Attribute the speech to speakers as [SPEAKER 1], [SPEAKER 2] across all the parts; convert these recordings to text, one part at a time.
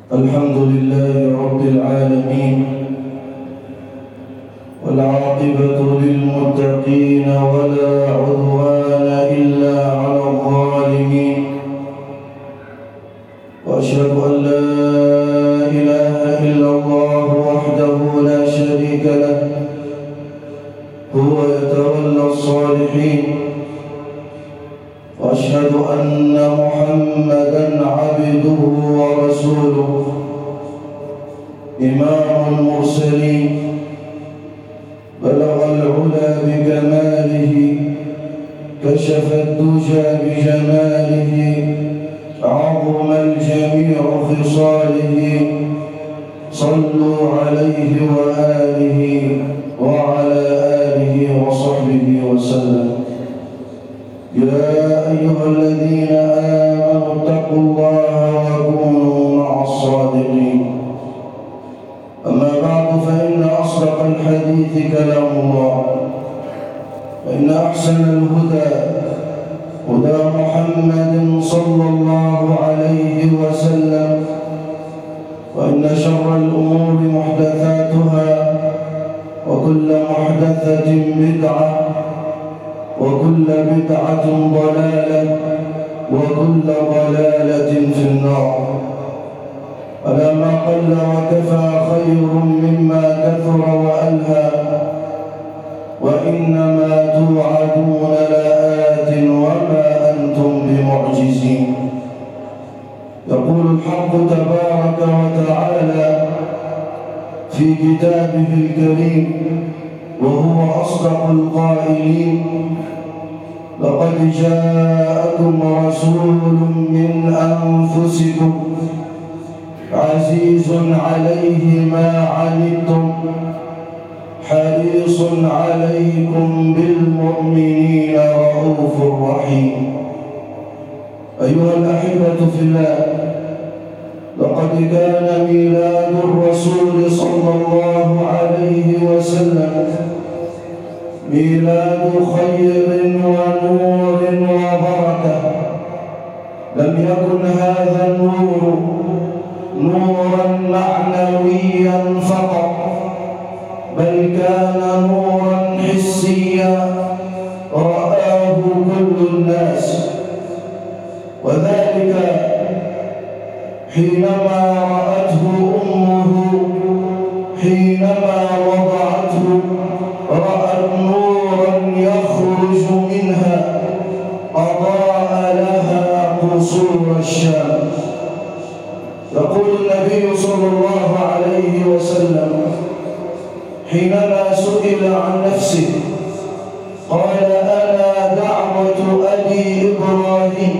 [SPEAKER 1] الحمد لله رب العالمين، والعاقبة للمتقين ولا عدوان إلا على الظالمين. وأشهد أن لا إله إلا الله وحده لا شريك له، هو يتولى الصالحين. وأشهد أن محمدًا عبده ورسوله، إمام المرسلين، بلغ العلا بكماله، كشف الدجى بجماله، عظم الجميع خصاله. صلوا عليه وآله وعلى آله وصحبه وسلم. يا أيها الذين آمنوا اتقوا الله وكونوا مع الصادقين. أما بعد، فإن أصدق الحديث كلام الله، وإن أحسن الهدى هدى محمد صلى الله عليه وسلم، وإن شر الأمور محدثاتها، وكل محدثة بدعة، وكل بدعة ضلالة، وكل ضلالة في النار. ألا ما قل وكفى خير مما كثر وألهى، وإنما توعدون لآت وما أنتم بمعجزين. يقول الحق تبارك وتعالى في كتابه الكريم وهو أصدق القائلين: لقد جاءكم رسول من أنفسكم عزيز عليه ما عنتم حريص عليكم بالمؤمنين رؤوف رحيم. أيها الأحبة في الله، لقد كان ميلاد الرسول صلى الله عليه وسلم ميلاد خير ونور وبركة. لم يكن هذا النور نورا معنويا فقط، بل كان نورا حسيا رآه كل الناس، وذلك حينما رأته أمه، حينما وضعته رأت نورا يخرج منها أضاء لها قصور الشام. يقول النبي صلى الله عليه وسلم حينما سئل عن نفسه قال: أنا دعوة أبي إبراهيم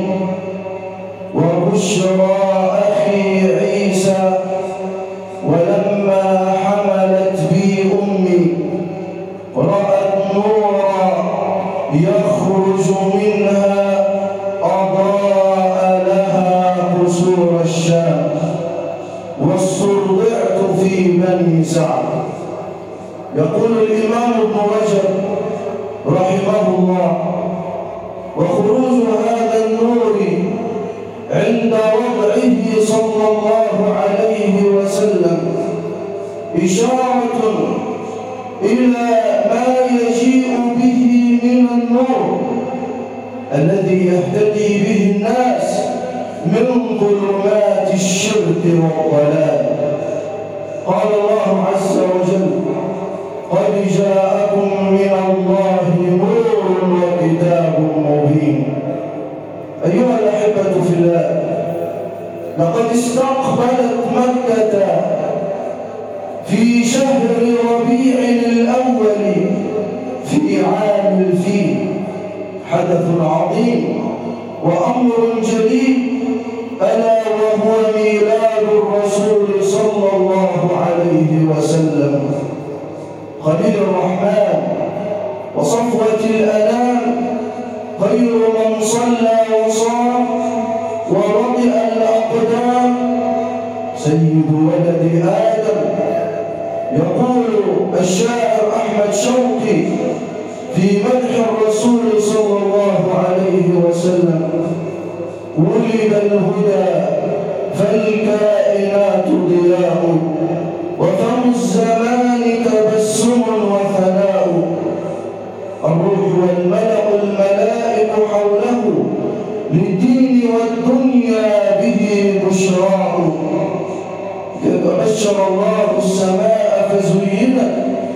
[SPEAKER 1] وبشرى أخي عيسى، ولما حملت بي أمي رأت نورا يخرج منها أضاء لها قصور الشام، واسترضعت في بني سعد. يقول الإمام ابن رجب رحمه الله: وخروج هذا النور عند وضعه صلى الله عليه وسلم إشارة إلى ما يجيء به من النور الذي يهتدي به الناس من ظلمات الشرك والضلال. قال الله عز وجل: قد جاءكم من الله نور وكتاب مبين. أيها الأحبة في الله، لقد استقبلت مكة في شهر ربيع الأول في عام الفيل حدث عظيم وأمر جليل، ألا وهو ميلاد الرسول صلى الله عليه وسلم خليل الرحمن وصفوة الأنام، خير من صلى وصام ورضئ الأقدام، سيد ولد آدم. يقول الشاعر أحمد شوقي في مدح الرسول صلى الله عليه وسلم: ولد الهدى فالكائنات بشر الله السماء فزينت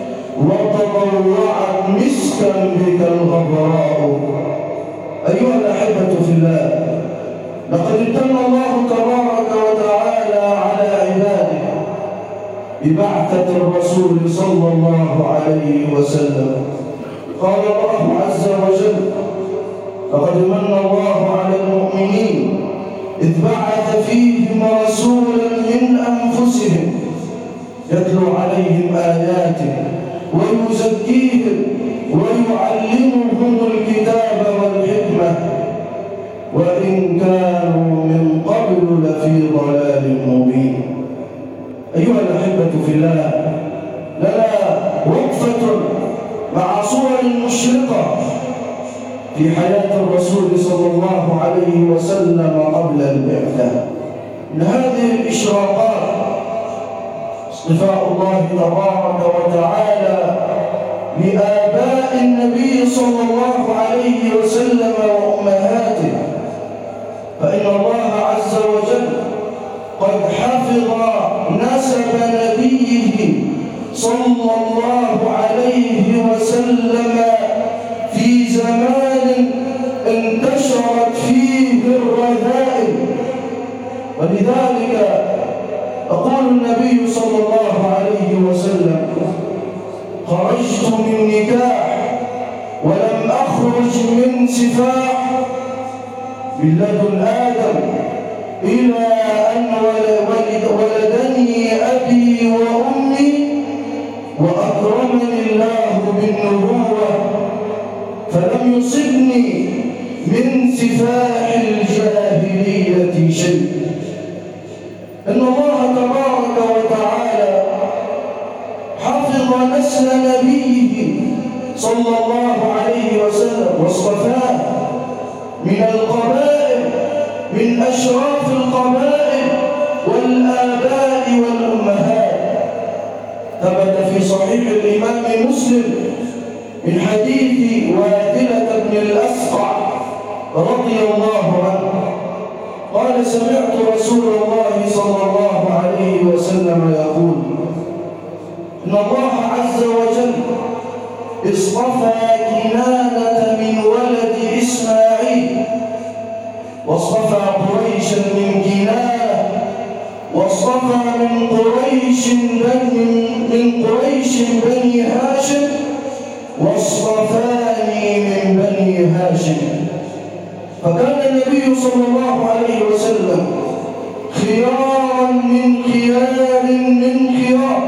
[SPEAKER 1] وتضوعت مسكا بك الغبراء. أيها الأحبة في الله، لقد امتن الله تبارك وتعالى على عباده ببعثة الرسول صلى الله عليه وسلم. قال الله عز وجل: لقد من الله على المؤمنين إذ بعث فيهم رسولا من أنفسهم يتلو عليهم آياته ويزكيهم ويعلمهم الكتاب والحكمة وإن كانوا من قبل لفي ضلال مبين. أيها الأحبة في الله، لنا وقفة مع صور مشرقة في حياة الرسول صلى الله عليه وسلم قبل البعثة. من هذه الإشراقات اصطفاء الله تبارك وتعالى لآباء النبي صلى الله عليه وسلم وأمهاته، فإن الله عز وجل قد حفظ نسب نبيه صلى الله عليه وسلم في زمان انتشرت فيه الرذائل. ولذلك يقول النبي صلى الله عليه وسلم: خرجت من نكاح ولم أخرج من سفاح، من لدن آدم إلى أن ولدني أبي وأمي وأكرمني الله بالنبوة، فلم يصبني من سفاح الجاهلية شيء. إن الله تبارك وتعالى حفظ نسل نبيه صلى الله عليه وسلم واصطفاه من القبائل، من أشراف القبائل والآباء والأمهات. ثبت في صحيح الإمام مسلم من حديث واثلة بن الأسقع رضي الله عنه قال: سمعت رسول الله صلى الله عليه وسلم يقول: إن الله عز وجل اصطفى كنانة من ولد إسماعيل، واصطفى قريشا من كنانة، واصطفى من قريش بني هاشم، واصطفاني من بني هاشم. فكان النبي صلى الله عليه وسلم خيارا من خيار من خيار،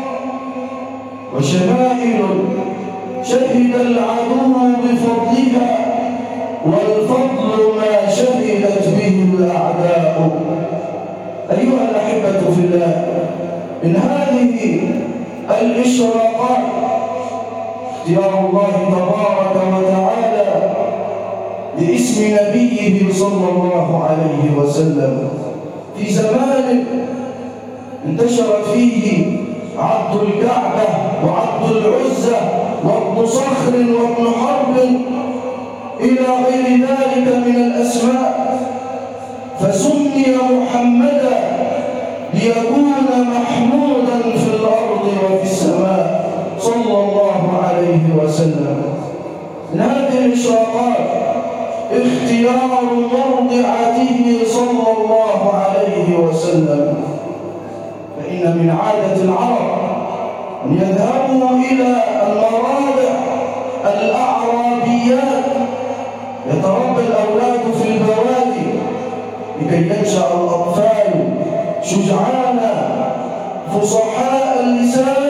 [SPEAKER 1] وشمائل شهد العدو بفضلها، والفضل ما شهدت به الأعداء. أيها الأحبة في الله، من هذه الإشراقات اختيار الله تبارك وتعالى لاسم نبيه صلى الله عليه وسلم في زمان انتشرت فيه عبد الكعبة وعبد العزة وابن صخر وابن حرب إلى غير ذلك من الأسماء، فسمي محمدا ليكون محمودا في الأرض وفي السماء صلى الله عليه وسلم. من هذه الإشراقات اختيار مرضعته صلى الله عليه وسلم، فإن من عادة العرب أن يذهبوا إلى المراضع الأعرابيات يتربى الأولاد في البوادي لكي ينشأ الأطفال شجعانا فصحاء اللسان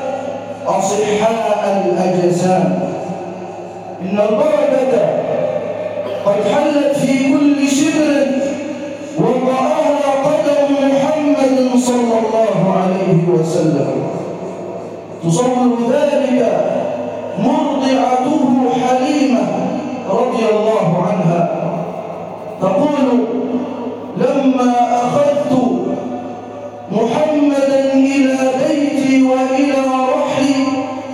[SPEAKER 1] أصحاء الأجسام. إن البركة قد حلت في كل شبر وضعها قدم محمد صلى الله عليه وسلم. تصور ذلك مرضعته حليمة رضي الله عنها تقول: لما أخذت محمدا إلى بيتي وإلى رحلي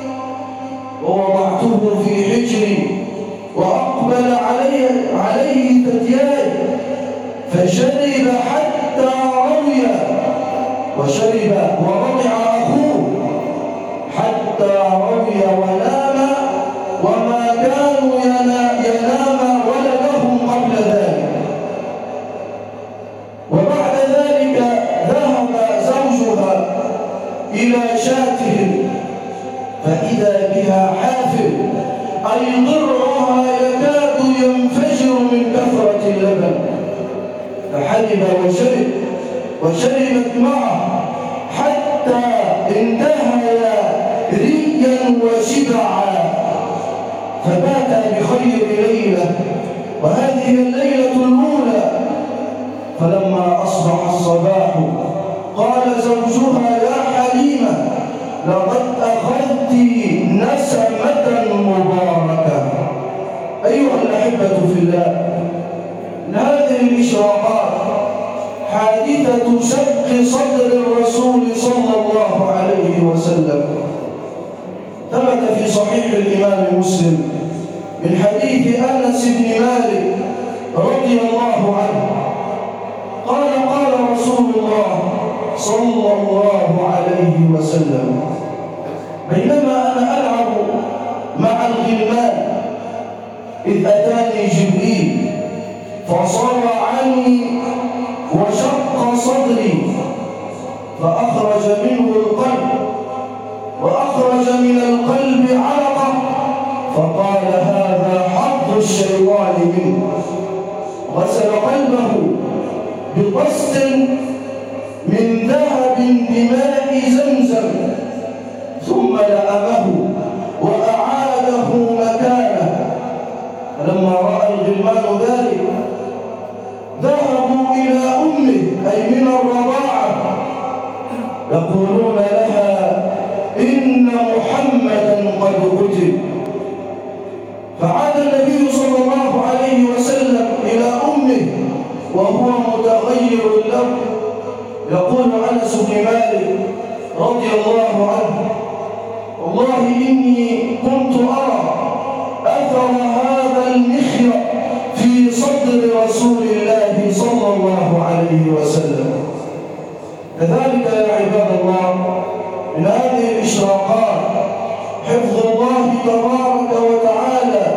[SPEAKER 1] ووضعته في حجري وأقبل عليه ثدياي فشرب حتى روي، وشرب ورضع أخوه حتى رضي ونام، وما كانوا ينام ولدهم قبل ذلك. وبعد ذلك ذهب زوجها إلى شاتهم فإذا بها حافل، أي ضرعها يكاد ينفجر من كثرة اللبن، فحلب وشربت معه حتى انتهيا ريا وشبعا، فباتا بخير ليلة، وهذه الليلة الأولى. فلما أصبح الصباح قال زوجها: يا حليمة، لقد أخذت نسمة مباركة. أيها الأحبة في الله، هذه الإشراقات حادثة شق صدر الرسول صلى الله عليه وسلم. ثبت في صحيح الإمام مسلم من حديث أنس بن مالك رضي الله عنه قال: قال رسول الله صلى الله عليه وسلم: بينما أنا ألعب مع الغلمان إذ أتاني جبريل فصرعني وشق صدري، فأخرج منه القلب وأخرج من القلب علقة، فقال: هذا حظ الشيطان منه. غسل قلبه بقسط من ذهب بماء زمزم، ثم لأمه وأعاده مكانه. فلما رأى الغلمان ذلك ذهبوا إلى أمه، أي من الرضاعة، يقولون لها: إن محمدا قد قتل. فعاد النبي صلى الله عليه وسلم إلى أمه وهو متغير له. يقول أنس بن مالك رضي الله عنه: والله إني كنت أرى أثر هذا المخيط في صدر رسول الله صلى الله عليه وسلم. كذلك يا عباد الله، من هذه الإشراقات حفظ الله تبارك وتعالى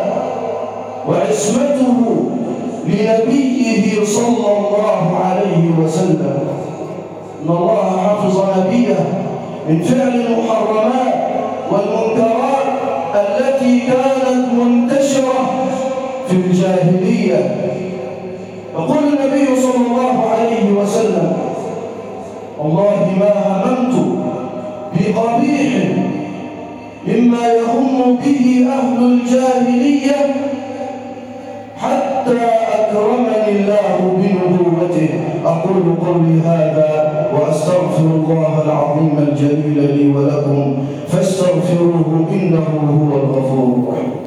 [SPEAKER 1] وعصمته لنبيه صلى الله عليه وسلم. إن الله حفظ نبيه من فعل المحرمات والمنكرات التي كانت منتشرة في الجاهلية. يقول النبي صلى الله عليه وسلم: والله ما هممت بقبيح مما يهم به أهل الجاهلية حتى أكرمني الله بنبوته. أقول قولي هذا وأستغفر الله العظيم الجليل لي ولكم، فاستغفروه إنه هو الغفور الرحيم.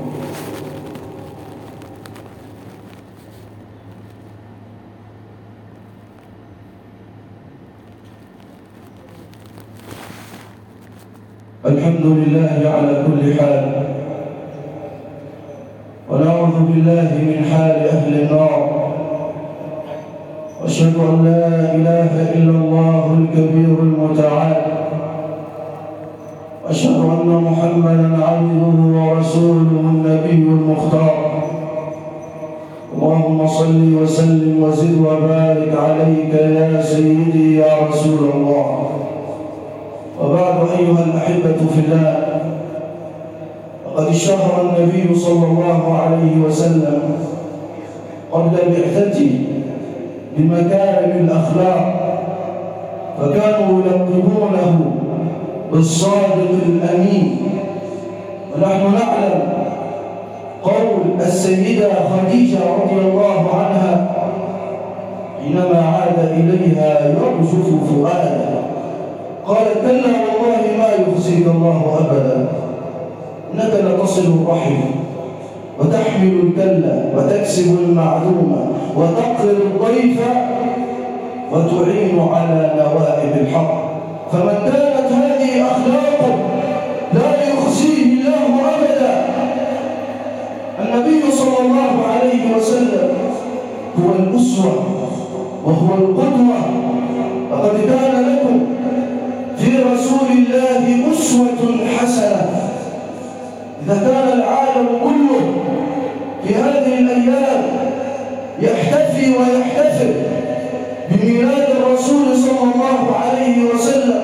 [SPEAKER 1] الحمد لله على كل حال، ونعوذ بالله من حال أهل النار، وأشهد أن لا إله إلا الله الكبير المتعال، وأشهد أن محمدًا عبده ورسوله النبي المختار. اللهم صل وسلم وزد وبارك عليك يا سيدي يا رسول الله. وبعد أيها الأحبة في الله، لقد اشتهر النبي صلى الله عليه وسلم قبل بعثته بمكارم الأخلاق، فكانوا يلقبونه بالصادق الأمين. ونحن نعلم قول السيدة خديجة رضي الله عنها حينما عاد إليها يرجف فؤاده، قالت: كلا والله ما يخزيك الله أبدا، إنك لتصل الرحم وتحمل الكلة وتكسب المعدومة وتقر الضيف وتعين على نوائب الحق. فمن كانت هذه أخلاقه لا يخزيه الله أبدا. النبي صلى الله عليه وسلم هو الأسوة وهو القدوة. لقد كان لكم الله أسوة حسنة. إذا كان العالم كله في هذه الأيام يحتفي ويحتفل بميلاد الرسول صلى الله عليه وسلم،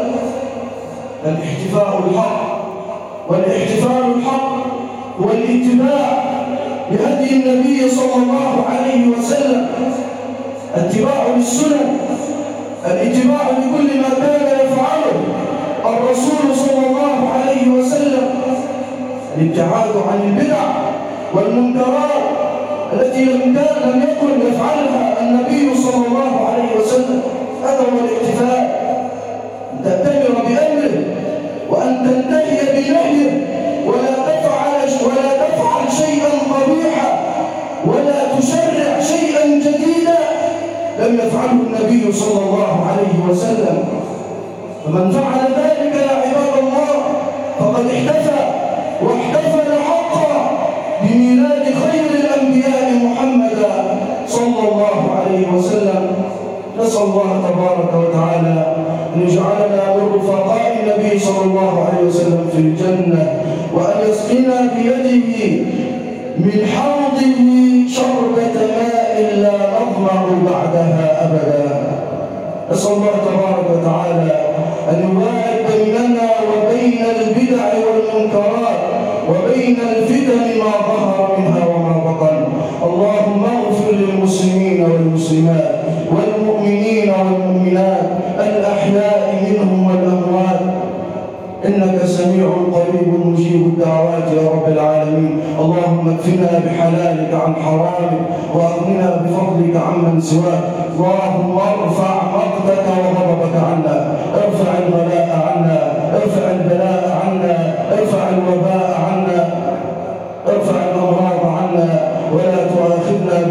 [SPEAKER 1] الاحتفاء الحق والاحتفال الحق والاتباع لهدي النبي صلى الله عليه وسلم، اتباع للسنن، الاتباع لكل ما كان يفعله الرسول صلى الله عليه وسلم، الابتعاد عن البدع والمنكرات التي لم يكن يفعلها النبي صلى الله عليه وسلم. هذا هو الاحتفال، أن تأتمر بأمره وأن تنتهي بنهيه، ولا تفعل شيئا قبيحا ولا تشرع شيئا جديدا لم يفعله النبي صلى الله عليه وسلم. فمن فعل ذلك يا عباد الله فقد احتفى واحتفل حقا بميلاد خير الأنبياء محمدا صلى الله عليه وسلم. نسأل الله تبارك وتعالى أن يجعلنا من رفقاء النبي صلى الله عليه وسلم في الجنة، وأن يسقنا بيده من حوضه شربة ماء لا نظمأ بعدها أبدا. نسأل الله تبارك وتعالى أن يباعد بيننا وبين البدع والمنكرات وبين الفتن ما ظهر منها وما بطن. اللهم اغفر للمسلمين والمسلمات والمؤمنين والمؤمنات الأحياء منهم والأموات، إنك سميع قريب مجيب الدعوات يا رب العالمين. اللهم اكفنا بحلالك عن حرامك وأغننا بفضلك عمن سواك. اللهم ارفع مقتك وغضبك عنا، ارفع البلاء عنا، ارفع البلاء عنا، ارفع الوباء عنا، ارفع الأمراض عنا، ولا تؤاخذنا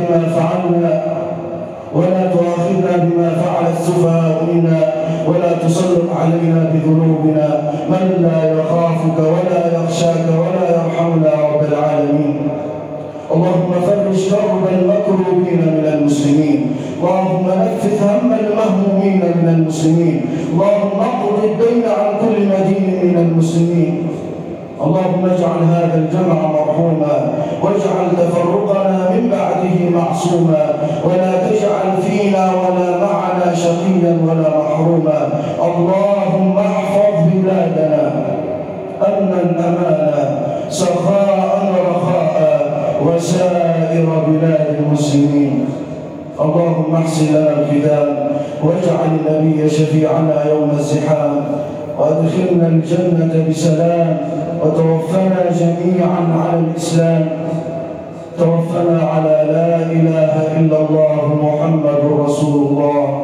[SPEAKER 1] بما فعل السفهاء منا، ولا تسلط علينا بذنوبنا من لا يخافك ولا يخشاك ولا يرحمنا يا رب العالمين. اللهم فرج كرب المكروبين من المسلمين، اللهم نفث هم المهمومين من المسلمين، اللهم اقض الدين عن كل مدين من المسلمين. اللهم اجعل هذا الجمع مرحوما، واجعل تفرقنا من بعده معصوما، ولا تجعل فينا ولا معنا شقيا ولا محروما. اللهم احفظ بلادنا امنا امانا، سخاء رخاء، وسائر بلاد المسلمين. اللهم احسن لنا الختام، واجعل النبي شفيعنا يوم الزحام، وادخلنا الجنة بسلام، وتوفنا جميعا على الإسلام. توفنا على لا إله إلا الله محمد رسول الله.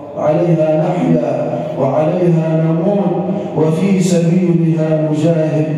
[SPEAKER 1] عليها نحيا وعليها نموت، وفي سبيلها نجاهد،